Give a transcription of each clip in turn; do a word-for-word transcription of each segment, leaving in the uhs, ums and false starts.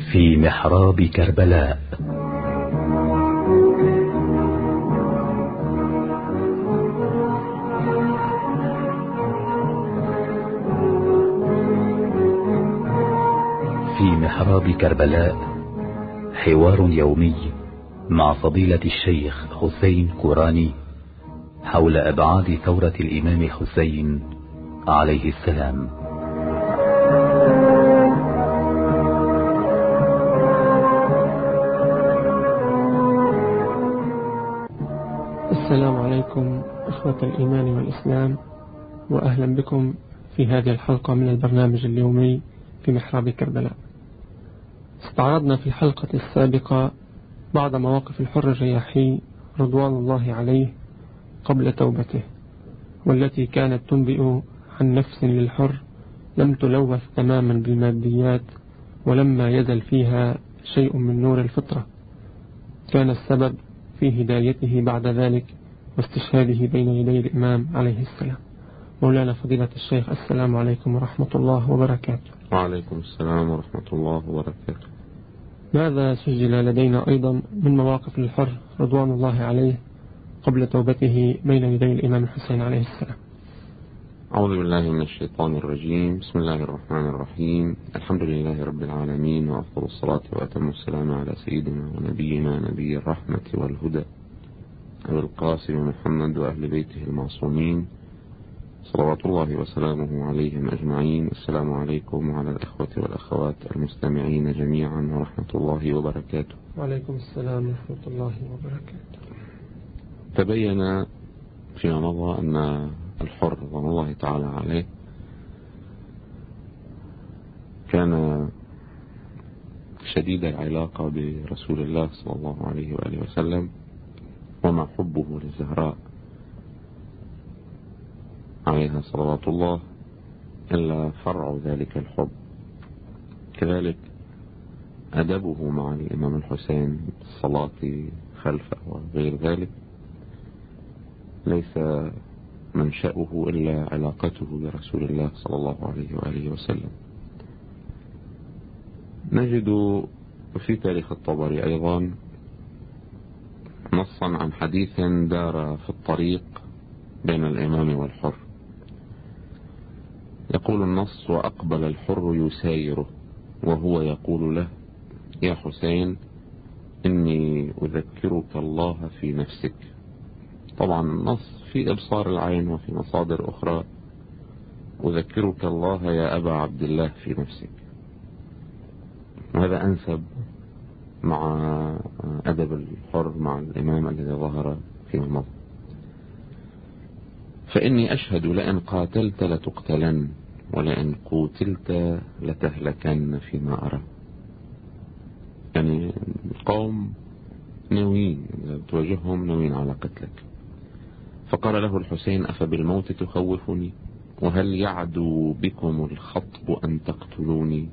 في محراب كربلاء. في محراب كربلاء حوار يومي مع فضيلة الشيخ حسين كوراني حول أبعاد ثورة الإمام الحسين عليه السلام. السلام عليكم إخوة الإيمان والإسلام، وأهلا بكم في هذه الحلقة من البرنامج اليومي في محراب كربلاء. استعرضنا في الحلقة السابقة بعض مواقف الحر الرياحي رضوان الله عليه قبل توبته، والتي كانت تنبئ عن نفس للحر لم تلوث تماما بالماديات، ولما يزل فيها شيء من نور الفطرة كان السبب في هدايته بعد ذلك واستشهاده بين يدي الإمام عليه السلام. مولانا فضيلة الشيخ، السلام عليكم ورحمة الله وبركاته. وعليكم السلام ورحمة الله وبركاته. ماذا سجل لدينا أيضا من مواقف الحر رضوان الله عليه قبل توبته بين يدي الإمام الحسين عليه السلام؟ أعوذ بالله من الشيطان الرجيم. بسم الله الرحمن الرحيم. الحمد لله رب العالمين، وأفضل الصلاة وأتم السلام على سيدنا ونبينا نبي الرحمة والهدى أبي القاسم محمد وأهل بيته المعصومين صلوات الله وسلامه عليهم أجمعين. السلام عليكم وعلى الأخوة والأخوات المستمعين جميعا ورحمة الله وبركاته. وعليكم السلام ورحمة الله وبركاته. تبين فيما مضى أن الحر رضوان الله تعالى عليه كان شديد العلاقة برسول الله صلى الله عليه وآله وسلم، وما حبه للزهراء عليها صلوات الله إلا فرع ذلك الحب. كذلك أدبه مع الإمام الحسين الصلاة خلفه وغير ذلك ليس منشأه إلا علاقته برسول الله صلى الله عليه وآله وسلم. نجد في تاريخ الطبري أيضا نصا عن حديث دار في الطريق بين الإمام والحر. يقول النص: وأقبل الحر يسايره وهو يقول له: يا حسين، إني أذكرك الله في نفسك. طبعا النص في إبصار العين وفي مصادر أخرى: أذكرك الله يا أبا عبد الله في نفسك. وهذا أنسب مع أدب الحر مع الإمام الذي ظهر فيما مضى. فإني أشهد لئن قاتلت لتقتلن، ولئن قتلت لتهلكن فيما أرى. يعني القوم ناويين، تواجههم ناويين على قتلك. فقال له الحسين: أفبالموت تخوفني؟ وهل يعدو بكم الخطب أن تقتلوني؟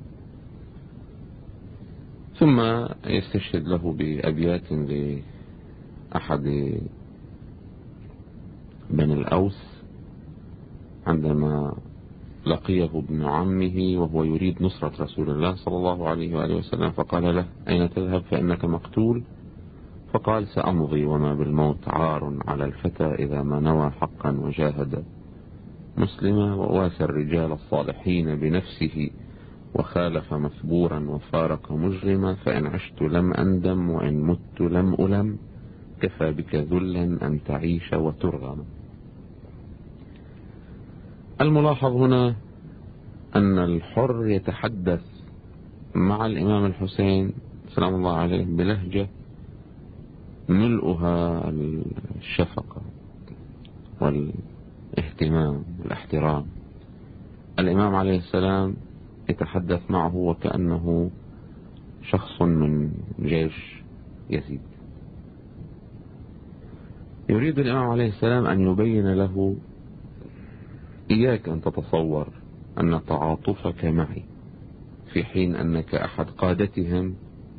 ثم يستشهد له بأبيات لأحد بني الأوس عندما لقيه ابن عمه وهو يريد نصرة رسول الله صلى الله عليه وآله وسلم، فقال له: أين تذهب فإنك مقتول؟ فقال: سأمضي وما بالموت عار على الفتى إذا ما نوى حقا وجاهد مسلما، وواسى الرجال الصالحين بنفسه وخالف مثبورا وفارق مجرما، فإن عشت لم أندم وإن مت لم ألم، كفى بك ذلا أن تعيش وترغم. الملاحظ هنا أن الحر يتحدث مع الإمام الحسين سلام الله عليه بلهجة ملؤها الشفقة والاهتمام والاحترام. الإمام عليه السلام يتحدث معه وكأنه شخص من جيش يزيد. يريد الإمام عليه السلام أن يبين له: إياك أن تتصور أن تعاطفك معي في حين أنك أحد قادتهم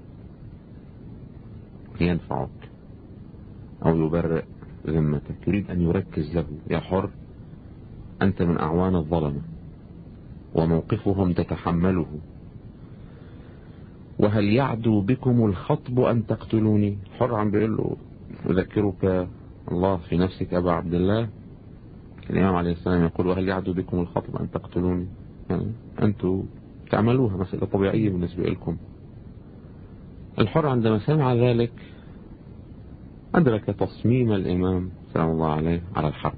ينفعك أو يبرئ ذمتك. يريد أن يركز له: يا حر، أنت من أعوان الظلمة وموقفهم تتحمله، وهل يعدو بكم الخطب أن تقتلوني؟ حر عم بيقول له أذكرك الله في نفسك أبا عبد الله. الإمام عليه السلام يقول وهل يعدو بكم الخطب أن تقتلوني؟ يعني أنتم تعملوها مسألة طبيعية بالنسبة لكم. الحر عندما سمع ذلك أدرك تصميم الإمام سلام الله عليه على الحرب.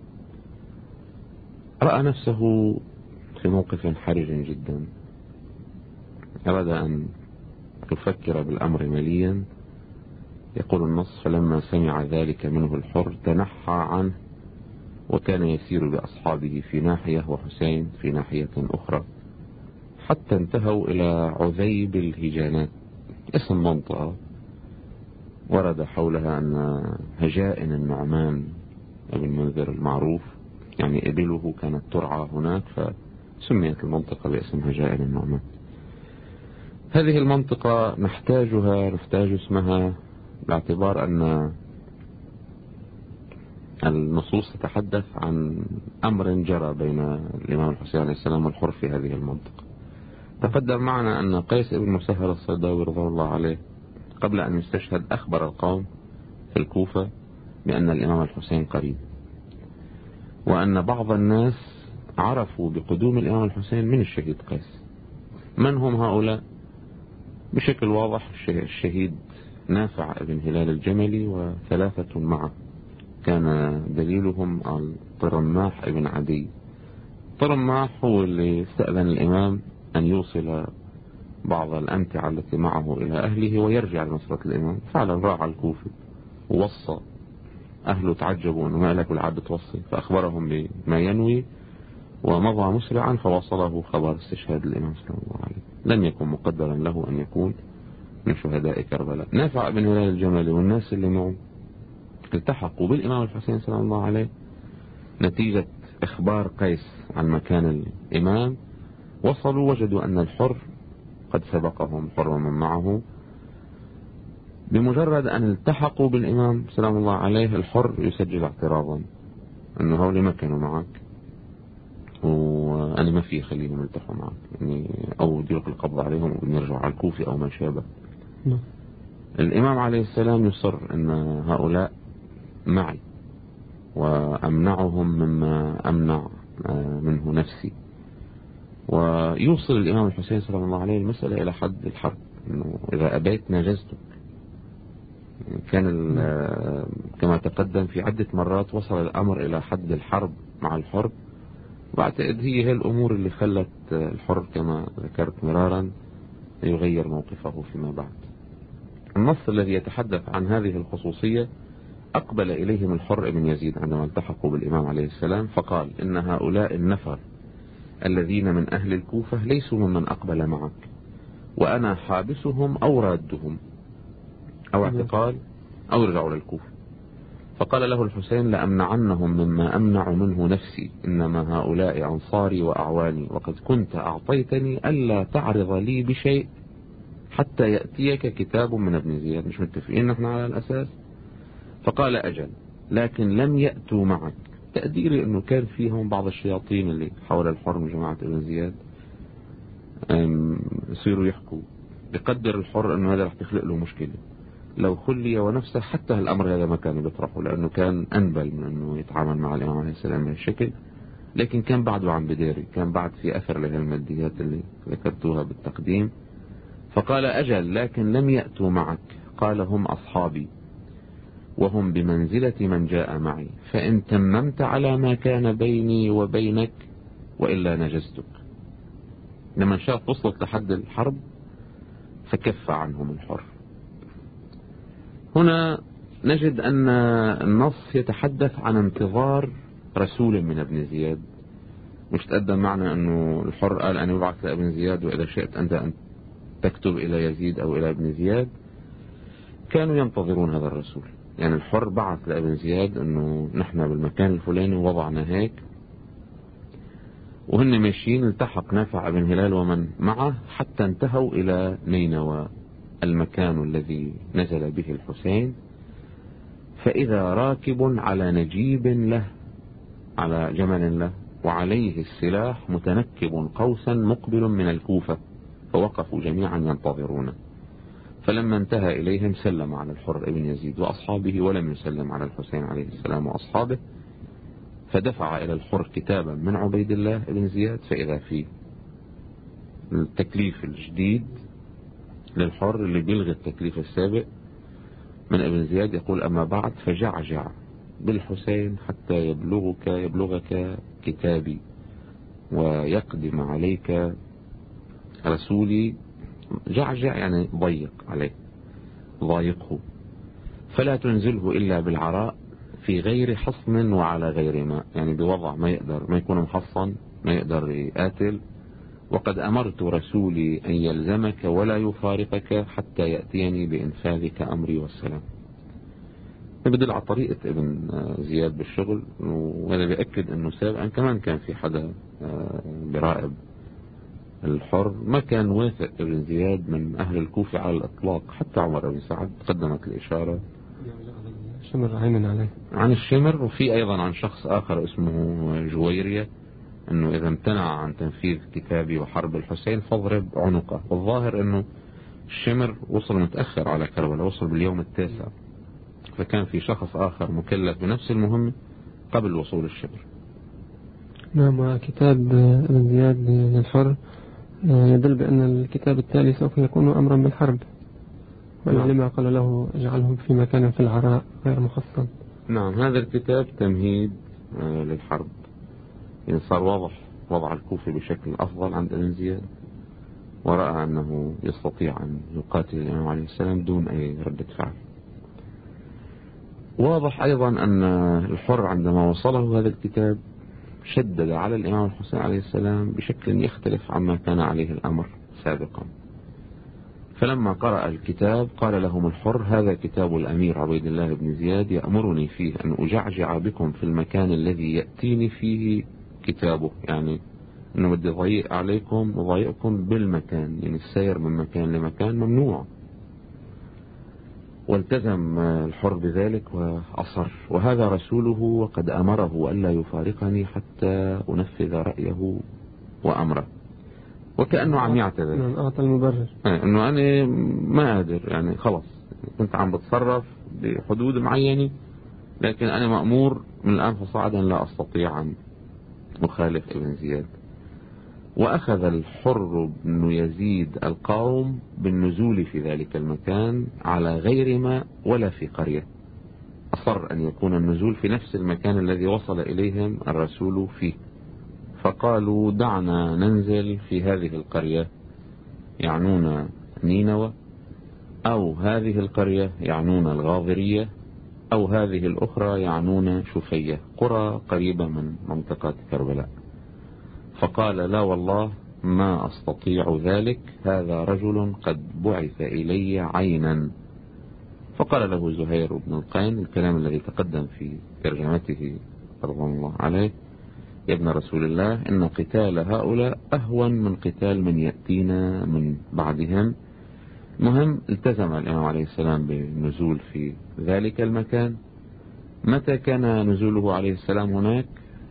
رأى نفسه في موقف حرج جدا، أراد أن يفكر بالأمر مليا. يقول النص فلما سمع ذلك منه الحر تنحى عنه، وكان يسير بأصحابه في ناحية وحسين في ناحية أخرى، حتى انتهوا إلى عذيب الهجانات، اسم منطقة ورد حولها أن هجائن النعمان ابن منذر المعروف، يعني إبله كانت ترعى هناك فسميت المنطقة باسم هجائن النعمان. هذه المنطقة نحتاجها نحتاج اسمها باعتبار أن النصوص تتحدث عن أمر جرى بين الإمام الحسين عليه السلام والحر في هذه المنطقة. تقدم معنا أن قيس بن مسهر الصيداوي رضي الله عليه قبل أن يستشهد أخبر القوم في الكوفة بأن الإمام الحسين قريب، وأن بعض الناس عرفوا بقدوم الإمام الحسين من الشهيد قيس. من هم هؤلاء؟ بشكل واضح الشهيد نافع بن هلال الجملي وثلاثة معه، كان دليلهم الطرماح بن عدي. طرماح هو اللي استأذن الإمام أن يوصل بعض الأمتعة التي معه إلى أهله ويرجع لنصرة الإمام. فعلا راح على الكوفة ووصى أهله، تعجبوا أنه ما لك والعادة توصي، فأخبرهم بما ينوي ومضى مسرعا فوصله خبر استشهاد الإمام صلى الله عليه. لم يكن مقدرا له أن يكون من شهداء كربلاء. نافع بن هلال الجملي والناس اللي معه التحقوا بالإمام الحسين صلى الله عليه نتيجة إخبار قيس عن مكان الإمام. وصلوا وجدوا أن الحر قد سبقهم، حر ومن معه. بمجرد أن التحقوا بالإمام سلام الله عليه الحر يسجل اعتراضا أنه هؤلاء ما كانوا معك وأنا ما في خليهم يلتحوا معك، يعني أو يلقي القبض عليهم ونرجع على الكوفي أو ما شابه. الإمام عليه السلام يصر أن هؤلاء معي وأمنعهم مما أمنع منه نفسي، ويوصل الإمام الحسين صلى الله عليه المسألة إلى حد الحرب، إنه إذا أبيت ناجزتك. كان كما تقدم في عدة مرات وصل الأمر إلى حد الحرب مع الحر. بعتقد هي هي الأمور اللي خلت الحر كما ذكرت مرارا يغير موقفه فيما بعد. النص الذي يتحدث عن هذه الخصوصية أقبل إليهم الحر بن يزيد عندما التحقوا بالإمام عليه السلام فقال إن هؤلاء النفر الذين من أهل الكوفة ليسوا ممن أقبل معك، وأنا حابسهم أو رادهم أو اعتقال أو رجعوا للكوفة. فقال له الحسين لأمنعنهم مما أمنع منه نفسي، إنما هؤلاء أنصاري وأعواني، وقد كنت أعطيتني ألا تعرض لي بشيء حتى يأتيك كتاب من ابن زياد. مش متفقين نحن على الأساس؟ فقال أجل، لكن لم يأتوا معك. تقديري أنه كان فيهم بعض الشياطين اللي حول الحر من جماعة ابن زياد يصيروا يحكوا، بقدر الحر أنه هذا رح تخلق له مشكلة لو خلي ونفسه. حتى هالأمر هذا ما كان بيطرحه لأنه كان أنبل من أنه يتعامل مع الإمام عليه السلام بهالشكل، لكن كان بعده عم بداري، كان بعد في أثر لهالماديات اللي ذكرتوها بالتقديم. فقال أجل، لكن لم يأتوا معك. قال هم أصحابي وهم بمنزلة من جاء معي، فإن تممت على ما كان بيني وبينك وإلا نجزتك. لما شاف وصلت لحد الحرب فكف عنهم الحر. هنا نجد أن النص يتحدث عن انتظار رسول من ابن زياد. مش تقدم معنا أنه الحر قال أن يبعث لابن زياد وإذا شئت أنت أن تكتب إلى يزيد أو إلى ابن زياد. كانوا ينتظرون هذا الرسول، يعني الحر بعث لابن زياد أنه نحن بالمكان الفلاني وضعنا هيك، وهن ماشيين التحق نافع بن هلال ومن معه حتى انتهوا إلى نينوى المكان الذي نزل به الحسين. فإذا راكب على نجيب له، على جمل له، وعليه السلاح متنكب قوسا مقبل من الكوفة، فوقفوا جميعا ينتظرون، فلما انتهى إليهم سلم على الحر ابن يزيد وأصحابه ولم يسلم على الحسين عليه السلام وأصحابه، فدفع إلى الحر كتابا من عبيد الله بن زياد، فإذا فيه التكليف الجديد للحر اللي بيلغي التكليف السابق من ابن زياد، يقول: أما بعد فجعجع بالحسين حتى يبلغك يبلغك كتابي ويقدم عليك رسولي. جعجع يعني ضيق عليه، ضايقه، فلا تنزله إلا بالعراء في غير حصن وعلى غير ماء، يعني بوضع ما يقدر ما يكون محصن، ما يقدر يقاتل. وقد أمرت رسولي أن يلزمك ولا يفارقك حتى يأتيني بإنفاذك أمري والسلام. بدل على طريقة ابن زياد بالشغل، وهذا بيأكد أنه سابقا كمان كان في حدا برائب الحر ما كان واثق ابن زياد من أهل الكوفة على الإطلاق. حتى عمر بن سعد قدمت الإشارة شمر عينا عليه عن الشمر، وفي أيضا عن شخص آخر اسمه جويرية أنه إذا امتنع عن تنفيذ كتابي وحرب الحسين فاضرب عنقه. والظاهر أنه الشمر وصل متأخر على كربلاء، وصل باليوم التاسع، فكان في شخص آخر مكلف بنفس المهمة قبل وصول الشمر. نعم. وكتاب ابن زياد للحر يدل بأن الكتاب التالي سوف يكون أمرا بالحرب، ولما قال له اجعلهم في مكان في العراء غير مخصص. نعم، هذا الكتاب تمهيد للحرب، يعني صار واضح وضع الكوفة بشكل أفضل عند ابن زياد، ورأى أنه يستطيع أن يقاتل الإمام عليه السلام دون أي ردة فعل. واضح أيضا أن الحر عندما وصله هذا الكتاب شدد على الإمام الحسين عليه السلام بشكل يختلف عما كان عليه الأمر سابقا. فلما قرأ الكتاب قال لهم الحر: هذا كتاب الأمير عبيد الله بن زياد يأمرني فيه أن أجعجع بكم في المكان الذي يأتيني فيه كتابه، يعني أنه بدي ضيق عليكم وضيقكم بالمكان، يعني السير من مكان لمكان ممنوع. والتزم الحر بذلك وأصر: وهذا رسوله وقد أمره ألا يفارقني حتى أنفذ رأيه وأمره. وكأنه عم يعتذر، أعطى المبرر أنه أنا ما قادر، يعني خلص كنت عم بتصرف بحدود معينة، لكن أنا مأمور من الآن فصاعدا لا أستطيع أن أخالف ابن زياد. وأخذ الحر بن يزيد القوم بالنزول في ذلك المكان على غير ماء ولا في قرية. أصر أن يكون النزول في نفس المكان الذي وصل إليهم الرسول فيه، فقالوا: دعنا ننزل في هذه القرية، يعنون نينوى، أو هذه القرية يعنون الغاضرية، أو هذه الأخرى يعنون شفية، قرى قريبة من منطقة كربلاء. فقال: لا والله ما أستطيع ذلك، هذا رجل قد بعث إلي عينا. فقال له زهير بن القين الكلام الذي تقدم في ترجمته رضوان الله عليه: يا ابن رسول الله، إن قتال هؤلاء أهون من قتال من يأتينا من بعدهم. مهم التزم الإمام عليه السلام بالنزول في ذلك المكان. متى كان نزوله عليه السلام هناك؟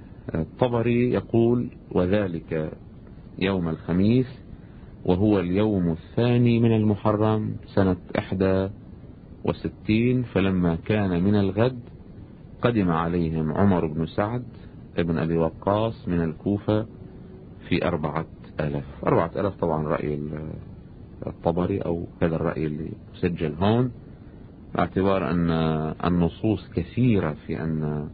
الطبري يقول: وذلك يوم الخميس، وهو اليوم الثاني من المحرم سنة إحدى وستين. فلما كان من الغد قدم عليهم عمر بن سعد ابن أبي وقاص من الكوفة في أربعة ألاف. أربعة ألاف طبعا رأي الطبري، أو هذا الرأي اللي سجل هون، باعتبار أن النصوص كثيرة في أن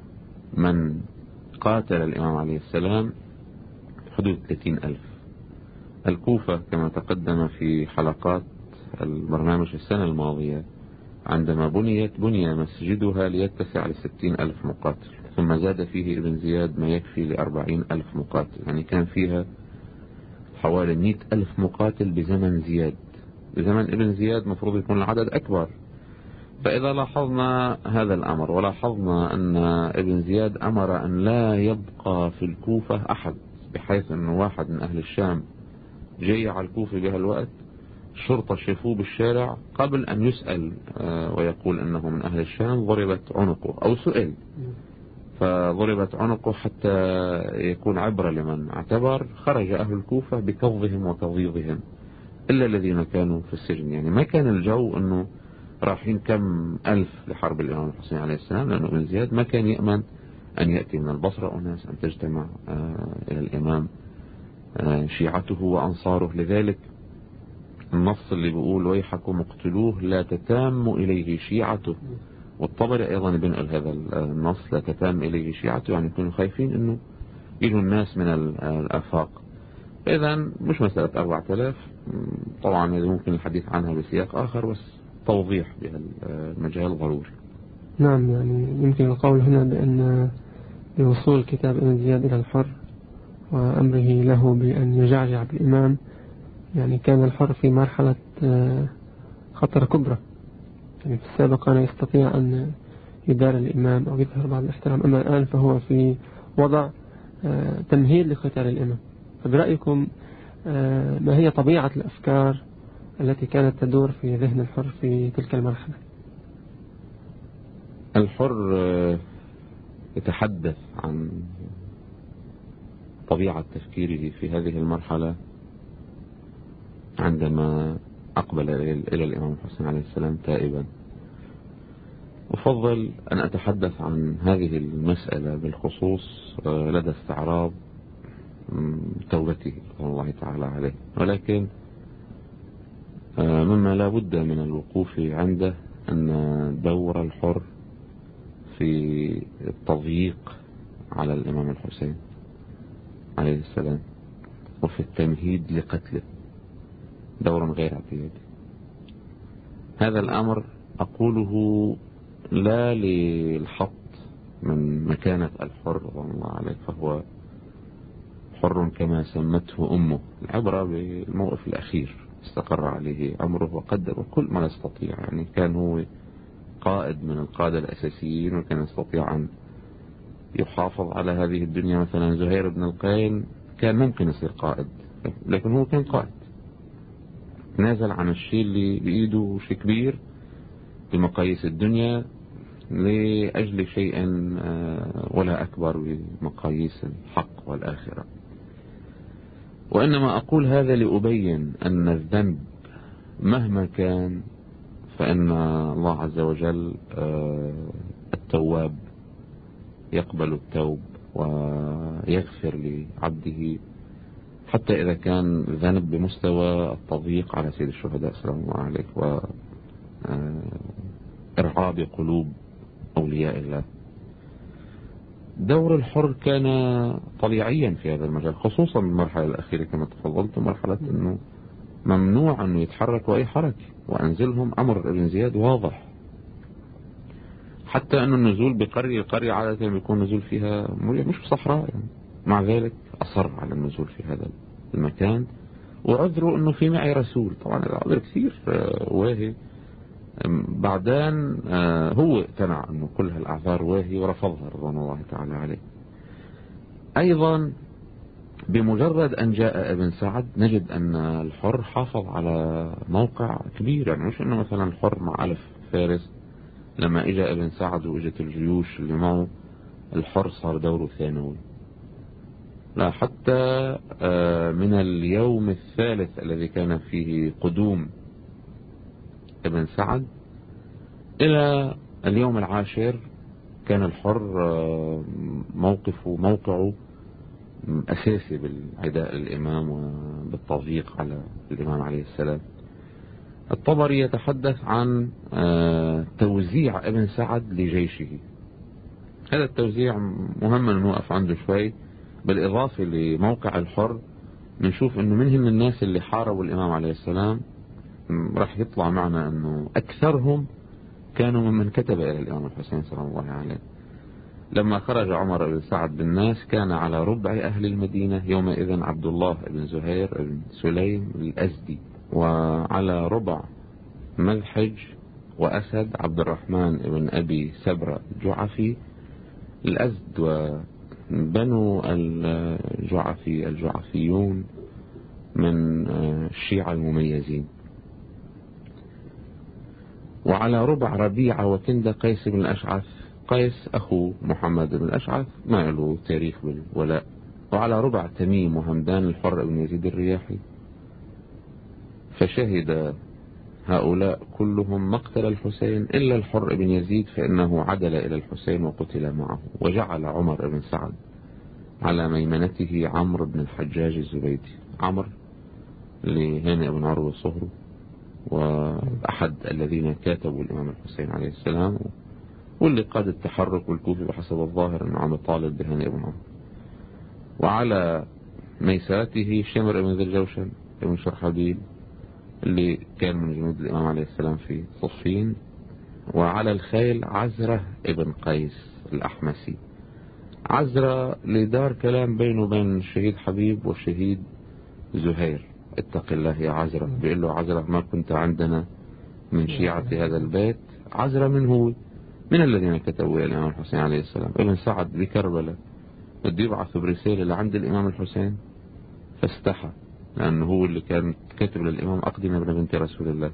من قاتل الإمام عليه السلام حدود ثلاثين ألف. الكوفة كما تقدم في حلقات البرنامج السنة الماضية عندما بنيت بني مسجدها ليتسع لستين ألف مقاتل، ثم زاد فيه ابن زياد ما يكفي لأربعين ألف مقاتل، يعني كان فيها حوالي مئة ألف مقاتل بزمن زياد. بزمن ابن زياد مفروض يكون العدد أكبر. فإذا لاحظنا هذا الأمر، ولاحظنا أن ابن زياد أمر أن لا يبقى في الكوفة أحد، بحيث أن واحد من أهل الشام جاي على الكوفة بهالوقت، الشرطة شافوه بالشارع قبل أن يسأل ويقول أنه من أهل الشام ضربت عنقه أو سئل. فضربت عنقه حتى يكون عبرة لمن اعتبر. خرج أهل الكوفة بكظهم وتضييضهم إلا الذين كانوا في السجن. يعني ما كان الجو أنه رايحين كم ألف لحرب الإمام الحسين عليه السلام، لأنه ابن زياد ما كان يأمن أن يأتي من البصرة أناس أن تجتمع إلى الإمام شيعته وأنصاره. لذلك النص اللي بيقول ويحكم اقتلوه لا تتام إليه شيعته، والطبري أيضا بنقل هذا النص لا تتام إليه شيعته، يعني يكونوا خايفين أنه يجوا الناس من الآفاق. إذا مش مسألة أربعة آلاف، طبعا ممكن الحديث عنها بسياق آخر، بس توضيح بهالمجال ضروري. نعم، يعني يمكن القول هنا بأن بوصول كتاب ابن زياد إلى الحر وأمره له بأن يجعجع بالإمام، يعني كان الحر في مرحلة خطر كبرى. يعني في السابق كان يستطيع أن يدار الإمام أو يظهر بعض الاحترام، أما الآن فهو في وضع تمهيد لقتال الإمام. فبرأيكم ما هي طبيعة الأفكار التي كانت تدور في ذهن الحر في تلك المرحلة؟ الحر يتحدث عن طبيعة تفكيره في هذه المرحلة عندما أقبل إلى الإمام الحسين عليه السلام تائبا. أفضل أن أتحدث عن هذه المسألة بالخصوص لدى استعراض توبته رضي الله تعالى عليه، ولكن مما لا بد من الوقوف عنده أن دور الحر في التضييق على الإمام الحسين عليه السلام وفي التمهيد لقتله دور غير اعتيادي. هذا الأمر أقوله لا للحط من مكانة الحر رضي الله عليه، فهو حر كما سمته أمه. العبرة بالموقف الأخير استقر عليه أمره وقدر كل ما يستطيع. يعني كان هو قائد من القادة الأساسيين وكان يستطيع أن يحافظ على هذه الدنيا. مثلا زهير بن القين كان ممكن يصير قائد، لكن هو كان قائد نازل عن الشيء اللي بإيده شيء كبير بمقاييس الدنيا لأجل شيء ولا أكبر بمقاييس الحق والآخرة. وإنما أقول هذا لأبين أن الذنب مهما كان فإن الله عز وجل التواب يقبل التوب ويغفر لعبده، حتى إذا كان ذنب بمستوى التضييق على سيد الشهداء سلام الله عليه وإرعاب قلوب أولياء الله. دور الحر كان طبيعيا في هذا المجال، خصوصا المرحلة الأخيرة كما تفضلت، مرحلة أنه ممنوع أنه يتحرك أي حركة، وأنزلهم أمر ابن زياد واضح. حتى أن النزول بقرية القرية عادة بيكون نزول فيها مش بصحراء، يعني مع ذلك أصر على النزول في هذا المكان، وعذروا أنه في معي رسول. طبعا العذر كثير واهي، بعدين هو اقتنع أنه كل هالأعذار واهي ورفضها رضوان الله تعالى عليه. أيضا بمجرد أن جاء ابن سعد نجد أن الحر حافظ على موقع كبير. يعني مش أنه مثلا الحر مع ألف فارس، لما اجى ابن سعد واجت الجيوش اللي معه الحر صار دوره ثانوي. لا، حتى من اليوم الثالث الذي كان فيه قدوم ابن سعد إلى اليوم العاشر كان الحر موقفه موقعه أساسي بالعداء للإمام وبالتضييق على الإمام عليه السلام. الطبري يتحدث عن توزيع ابن سعد لجيشه. هذا التوزيع مهم أن نوقف عنده شوي. بالإضافة لموقع الحر نشوف أنه منهم الناس اللي حاربوا الإمام عليه السلام راح يطلع معنا أنه أكثرهم كانوا ممن كتب إلى الإمام الحسين سلام الله عليه. لما خرج عمر بن سعد بالناس كان على ربع أهل المدينة يومئذ عبد الله بن زهير بن سليم الأزدي، وعلى ربع مذحج وأسد عبد الرحمن بن أبي سبرة الجعفي. الأزد وبنو الجعفي الجعفيون من الشيعة المميزين. وعلى ربع ربيعة وكند قيس بن الأشعث قيس أخو محمد بن الأشعث ما له تاريخ بالولاء. وعلى ربع تميم وهمدان الحر بن يزيد الرياحي، فشهد هؤلاء كلهم مقتل الحسين إلا الحر بن يزيد، فإنه عدل إلى الحسين وقتل معه. وجعل عمر بن سعد على ميمنته عمرو بن الحجاج الزبيدي. عمرو لهانئ بن عروة صهره، وأحد الذين كاتبوا الإمام الحسين عليه السلام، واللي قاد التحرك والكوفي بحسب الظاهر أنه عم يطالب بهانئ بن عروة. وعلى ميسرته شمر بن ذي الجوشن بن شرحبيل اللي كان من جنود الإمام عليه السلام في صفين. وعلى الخيل عزرة ابن قيس الأحمسي. عزرة لدار كلام بينه وبين الشهيد حبيب والشهيد زهير، اتق الله يا عزرة. بيقول له عزرة ما كنت عندنا من شيعة هذا البيت. عزرة من هو؟ من الذين كتبوا إلى الإمام الحسين عليه السلام. ابن سعد بكربلاء بده يبعث برسالة لعند الإمام الحسين، فاستحى لأنه هو اللي كان كاتب للإمام أقدم ابن بنت رسول الله.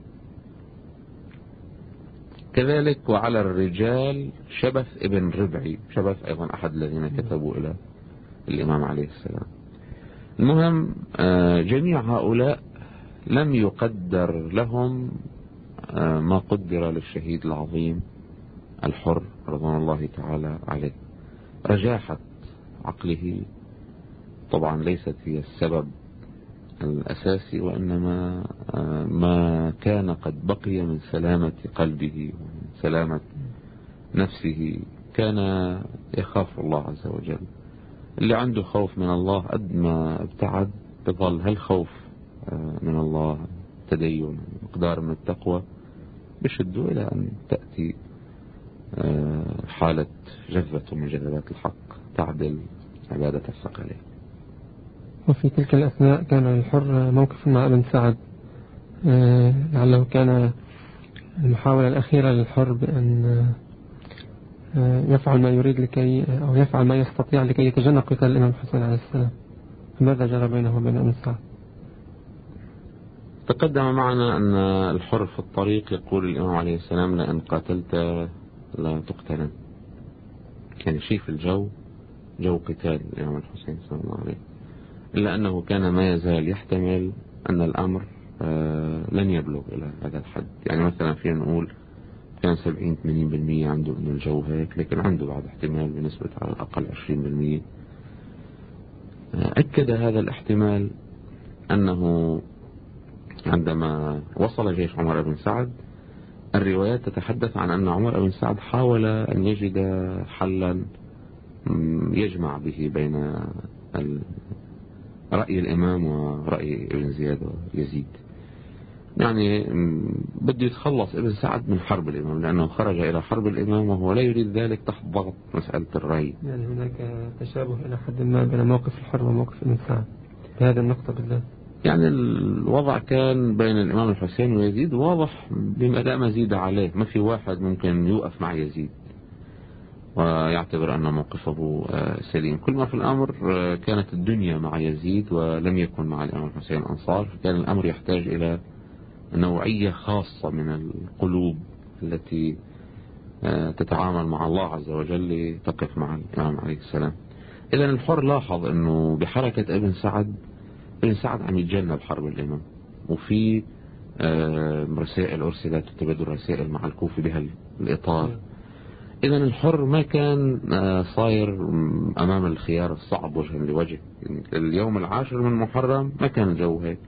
كذلك وعلى الرجال شبث ابن ربعي. شبث أيضا أحد الذين كتبوا إلى الإمام عليه السلام. المهم جميع هؤلاء لم يقدر لهم ما قدر للشهيد العظيم الحر رضوان الله تعالى عليه. رجاحة عقله طبعا ليست هي السبب الأساسي، وإنما ما كان قد بقي من سلامة قلبه ومن سلامة نفسه. كان يخاف الله عز وجل. اللي عنده خوف من الله قد ما ابتعد بظل هالخوف من الله تدين مقدار من التقوى بشده إلى أن تأتي حالة جذبة من جذبات الحق تعدل عبادة الثقلين. وفي تلك الأثناء كان الحر موقف مع ابن سعد، لعله كان المحاولة الأخيرة للحر بأن يفعل ما يريد لكي أو يفعل ما يستطيع لكي يتجنب قتال الإمام الحسين عليه السلام. ماذا جرى بينه وبين ابن سعد؟ تقدم معنا أن الحر في الطريق يقول الإمام عليه السلام لأن قاتلت لا تقتلن. كان شيء في الجو جو قتال الإمام الحسين صلى الله عليه، إلا أنه كان ما يزال يحتمل أن الأمر لن يبلغ إلى هذا الحد. يعني مثلا فينا نقول كان سبعين ثمانين بالمئة عنده أن الجو هيك، لكن عنده بعد احتمال بنسبة على الأقل عشرين بالمئة. أكد هذا الاحتمال أنه عندما وصل جيش عمر بن سعد، الروايات تتحدث عن أن عمر بن سعد حاول أن يجد حلا يجمع به بين رأي الإمام ورأي ابن زياد ويزيد. يعني بده يتخلص ابن سعد من حرب الإمام، لأنه خرج إلى حرب الإمام وهو لا يريد ذلك تحت ضغط مسألة الرأي. يعني هناك تشابه إلى حد ما بين موقف الحر وموقف ابن سعد بهذه النقطة بالذات. يعني الوضع كان بين الإمام الحسين ويزيد واضح بما لا مزيد عليه. ما في واحد ممكن يوقف مع يزيد ويعتبر أن موقفه سليم. كل ما في الأمر كانت الدنيا مع يزيد ولم يكن مع الإمام الحسين أنصار، فكان الأمر يحتاج إلى نوعية خاصة من القلوب التي تتعامل مع الله عز وجل لتقف مع الإمام عليه السلام. إذن الحر لاحظ أنه بحركة ابن سعد ابن سعد عم يتجنب حرب الإمام، وفي رسائل أرسلت وتبادل رسائل مع الكوفي بهالإطار. إذن الحر ما كان صاير أمام الخيار الصعب وجها لوجه. اليوم العاشر من محرم ما كان الجو هيك.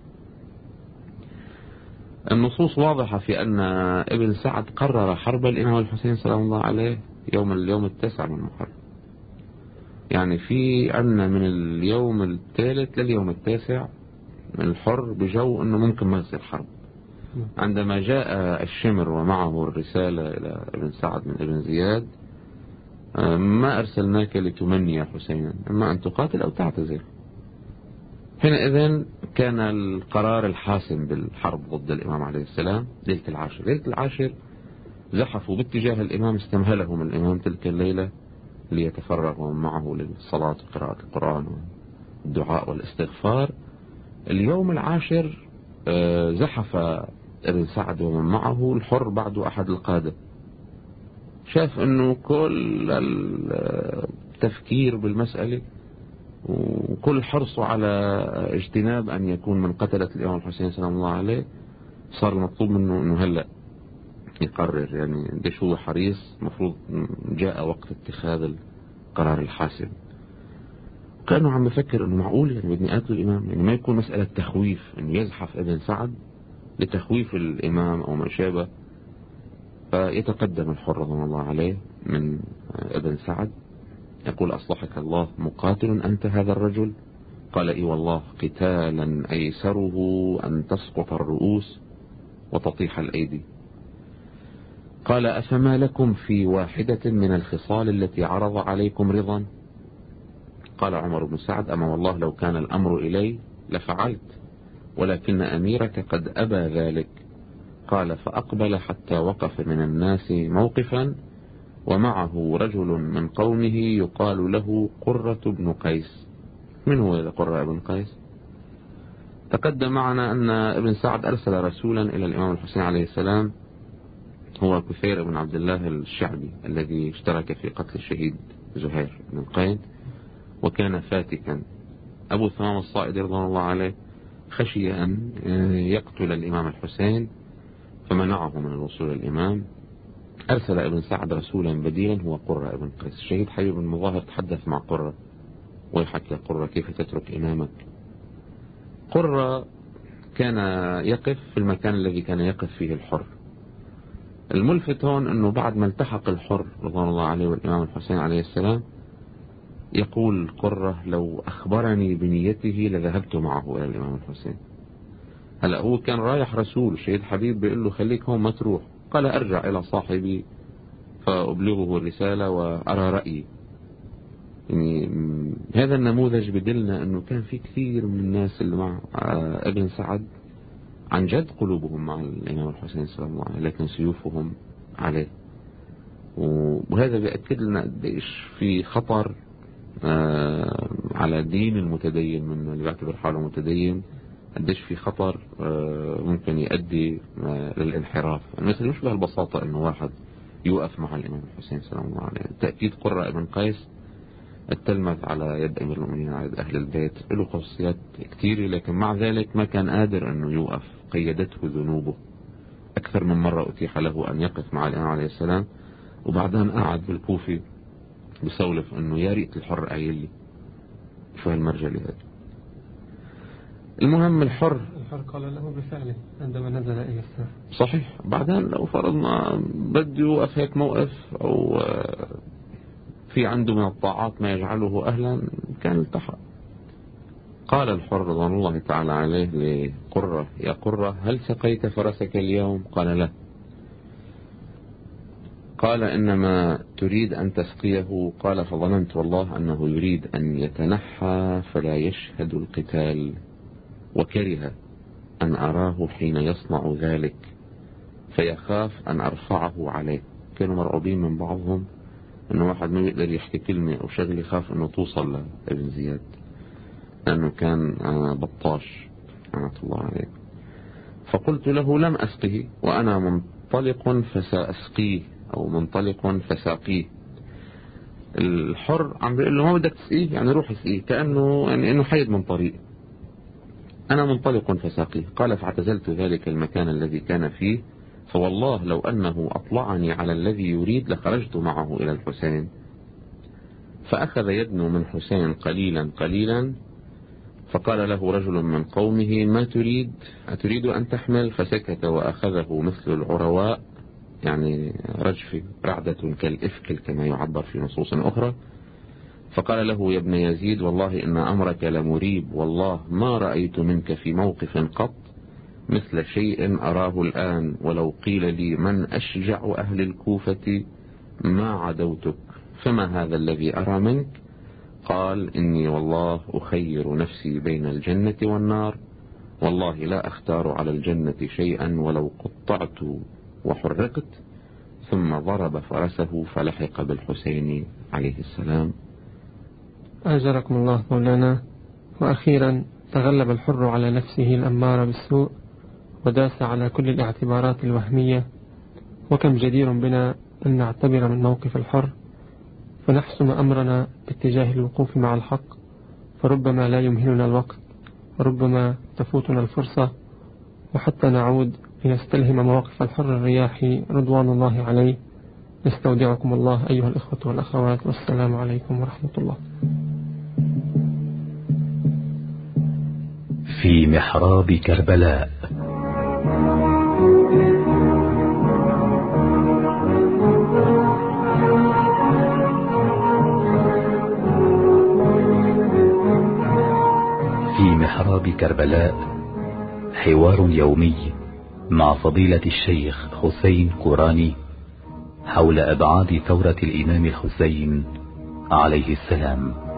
النصوص واضحة في أن ابن سعد قرر حرب الإمام الحسين صلى الله عليه يوم اليوم التاسع من محرم. يعني في عنا من اليوم الثالث لليوم التاسع من الحر بجو أنه ممكن ما يصير حرب. عندما جاء الشمر ومعه الرسالة إلى ابن سعد من ابن زياد: ما أرسلناك لتمني يا حسين، أما أن تقاتل أو تعتذر. حينئذ كان القرار الحاسم بالحرب ضد الإمام عليه السلام ليلة العاشر. ليلة العاشر زحفوا باتجاه الإمام، استمهلهم الإمام تلك الليلة ليتفرغوا معه للصلاة وقراءة القرآن والدعاء والاستغفار. اليوم العاشر زحف ابن سعد ومن معه الحر بعد أحد القادة شاف أنه كل التفكير بالمسألة وكل حرصه على اجتناب أن يكون من قتلة الإمام الحسين سلام الله عليه، صار المطلوب منه أنه هلأ يقرر. يعني ليش هو حريص، مفروض جاء وقت اتخاذ القرار الحاسم. كانوا عم بفكر أنه معقول يعني بدني أقتل الإمام، يعني ما يكون مسألة تخويف أنه يزحف ابن سعد لتخويف الإمام أو ما شابه. فيتقدم الحر رضي الله عليه من ابن سعد يقول: أصلحك الله، مقاتل أنت هذا الرجل؟ قال: إي والله، قتالا أيسره أن تسقط الرؤوس وتطيح الأيدي. قال: أفما لكم في واحدة من الخصال التي عرض عليكم رضا؟ قال عمر بن سعد: أما والله لو كان الأمر إلي لفعلت، ولكن أميرك قد أبى ذلك. قال: فأقبل حتى وقف من الناس موقفا ومعه رجل من قومه يقال له قرة بن قيس. من هو هذا قرة بن قيس؟ تقدم معنا أن ابن سعد أرسل رسولا إلى الإمام الحسين عليه السلام، هو كثير بن عبد الله الشعبي الذي اشترك في قتل الشهيد زهير بن القين وكان فاتكا. أبو ثمام الصائدي رضي الله عليه خشي أن يقتل الإمام الحسين فمنعه من الوصول للإمام. أرسل ابن سعد رسولا بديلا هو قرة بن قيس. الشهيد حبيب بن مظاهر تحدث مع قرة: ويحك يا قرة، كيف تترك إمامك؟ قرة كان يقف في المكان الذي كان يقف فيه الحر. الملفت هون أنه بعد ما التحق الحر رضوان الله عليه والإمام الحسين عليه السلام، يقول قرة: لو أخبرني بنيته لذهبت معه إلى الإمام الحسين. هلأ هو كان رايح رسول، الشهيد حبيب بيقول له خليك هون ما تروح. قال: أرجع إلى صاحبي فأبلغه الرسالة وأرى رأيي. يعني هذا النموذج بدلنا أنه كان في كثير من الناس اللي مع ابن سعد عن جد قلوبهم مع الإمام الحسين سلام الله عليه، لكن سيوفهم عليه. وهذا بيأكد لنا قديش في خطر على الدين المتدين من اللي بيعتبر حاله متدين، قديش في خطر ممكن يؤدي للانحراف. المثل مش بهالبساطة أنه واحد يوقف مع الإمام الحسين سلام الله عليه. تأكيد قرة ابن قيس التلمذ على يد أمير المؤمنين على يد أهل البيت، له خصوصيات كثيرة، لكن مع ذلك ما كان قادر أنه يوقف، قيدته ذنوبه. أكثر من مرة أتيح له أن يقف مع الإمام عليه السلام، وبعدين قعد بالكوفي بسولف أنه يا ريت الحر قايل لي شو هالمرجلة هذه. المهم الحر الحر قال له بفعله عندما نزل إلى الساحة. صحيح. بعدين لو فرضنا بده يوقف هيك موقف أو في عنده من الطاعات ما يجعله أهلا، كان التحق. قال الحر رضوان الله تعالى عليه لقرة: يا قرة، هل سقيت فرسك اليوم؟ قال: لا. قال: إنما تريد أن تسقيه. قال: فظننت والله أنه يريد أن يتنحى فلا يشهد القتال، وكره أن أراه حين يصنع ذلك فيخاف أن أرفعه عليه. كانوا مرعوبين من بعضهم أنه واحد ما يقدر يحكي كلمة أو شغل يخاف أنه توصل لابن زياد، لأنه كان بطاش رحمة الله عليه. فقلت له: لم أسقه وأنا منطلق فسأسقيه، أو منطلق فساقيه. الحر عم بيقول له: ما بدك تسقيه؟ يعني روح اسقيه، كأنه يعني إنه حيد من طريق. أنا منطلق فساقيه. قال: فاعتزلت ذلك المكان الذي كان فيه، فوالله لو أنه أطلعني على الذي يريد لخرجت معه إلى الحسين. فأخذ يدنو من حسين قليلا قليلا، فقال له رجل من قومه: ما تريد؟ أتريد أن تحمل؟ فسكت وأخذه مثل العرواء، يعني رجف رعدة كالإفكل كما يعبر في نصوص أخرى. فقال له: يا ابن يزيد، والله إن أمرك لمريب، والله ما رأيت منك في موقف قط مثل شيء أراه الآن، ولو قيل لي من أشجع أهل الكوفة ما عدوتك، فما هذا الذي أرى منك؟ قال: إني والله أخير نفسي بين الجنة والنار، والله لا أختار على الجنة شيئا ولو قطعت وحرقت. ثم ضرب فرسه فلحق بالحسين عليه السلام. أجركم الله مولانا. وأخيرا تغلب الحر على نفسه الأمارة بالسوء وداس على كل الاعتبارات الوهمية، وكم جدير بنا أن نعتبر من موقف الحر فنحسم أمرنا باتجاه الوقوف مع الحق، فربما لا يمهلنا الوقت، وربما تفوتنا الفرصة، وحتى نعود لنستلهم مواقف الحر الرياحي رضوان الله عليه. نستودعكم الله أيها الإخوة والأخوات، والسلام عليكم ورحمة الله. في محراب كربلاء. في محراب كربلاء حوار يومي مع فضيلة الشيخ حسين كوراني حول أبعاد ثورة الإمام الحسين عليه السلام.